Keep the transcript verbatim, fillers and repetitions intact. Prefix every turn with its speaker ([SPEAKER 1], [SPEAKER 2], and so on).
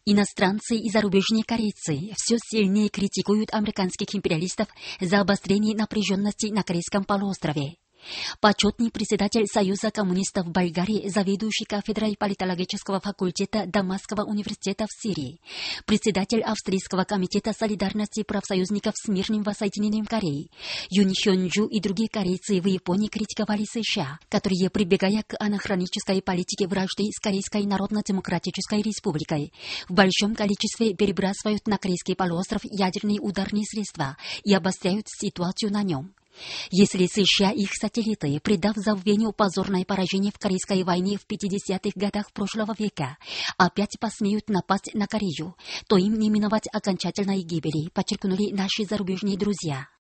[SPEAKER 1] Иностранцы и зарубежные корейцы все сильнее критикуют американских империалистов за обострение напряженности на Корейском полуострове. Почетный председатель Союза коммунистов Болгарии, заведующий кафедрой политологического факультета Дамасского университета в Сирии, председатель Австрийского комитета солидарности профсоюзников с мирным воссоединением Кореи, Юн Хёнджу и другие корейцы в Японии критиковали США, которые, прибегая к анахронической политике вражды с Корейской Народно-демократической республикой, в большом количестве перебрасывают на Корейский полуостров ядерные ударные средства и обостряют ситуацию на нем. Если США и их сателлиты, придав забвению позорное поражение в Корейской войне в пятидесятых годах прошлого века, опять посмеют напасть на Корею, то им не миновать окончательной гибели, подчеркнули наши зарубежные друзья.